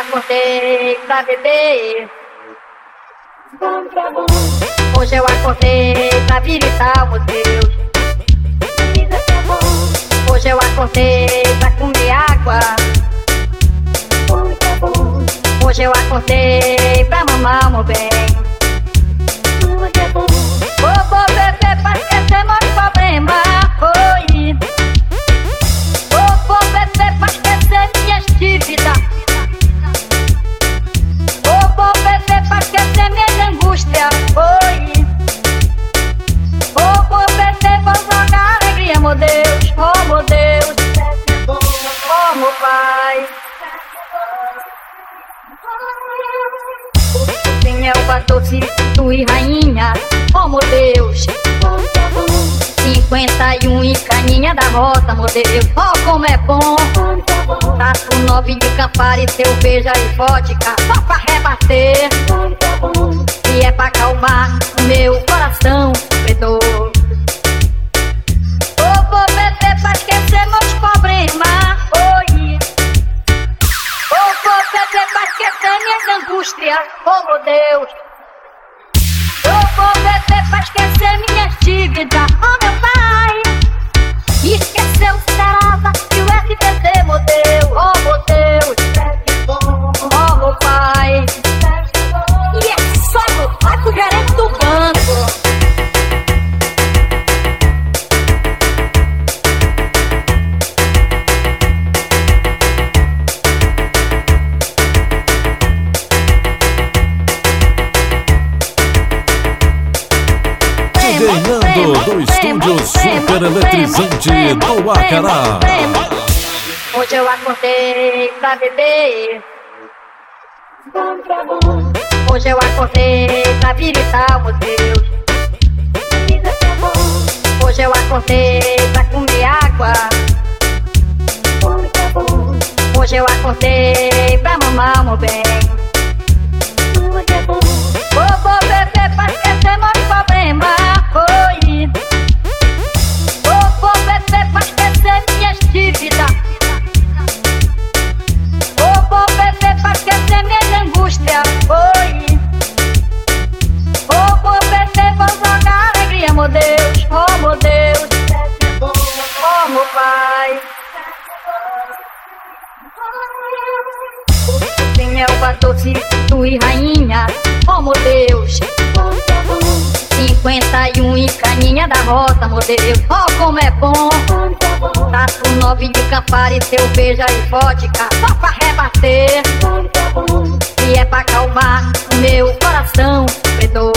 acordei pra beber. Hoje eu acordei pra visitar o Deus. Hoje eu acordei pra comer água. Hoje eu acordei pra mamar, meu bem. Vou beber pra esquecer meus problemas. Oi. Vou beber pra esquecer minhas dívidas. Vou beber pra esquecer minhas angústias. Oi. Vou beber pra jogar alegria, meu Deus. Oh, meu Deus. Oh, meu Pai. Quem é o badoce, tu e rainha? Oh, meu Deus. 51 e caninha da rota, meu Deus. Oh, como é bom. Taço 9 de Campari, cerveja e vodka, só pra rebater. E é pra acalmar o meu coração sofredor. Vou beber pra esquecer meus problemas. Oi. Vou beber pra esquecer minhas angústias. Oh, meu Deus. Vou beber pra esquecer minhas dívidas. Oh, meu Pai. Esqueceu o Serasa e o SBT, meu Deus. Oh, meu Deus. Oh, meu Pai. E é só meu pai pro gerente do banco. Ganhando do estúdio super eletrizante do Acará. Hoje eu acordei pra beber. Hoje eu acordei pra visitar o Deus. Hoje eu acordei pra comer água. Hoje eu acordei pra mamar, meu bem. Vou beber pra esquecer meus problemas. Oi. Vou beber pra esquecer minhas dívidas. Vou beber pra esquecer minhas angústias. Oi. Vou beber pra jogar alegria, meu Deus. Oh, meu Deus. Oh, meu Pai. Quem é o badoce, tu e rainha? Oh, meu Deus. 51 e caninha da rota, meu Deus. Oh, como é bom. Taço 9 de Campari, cerveja e vodka, só pra rebater. E é pra acalmar o meu coração sofredor.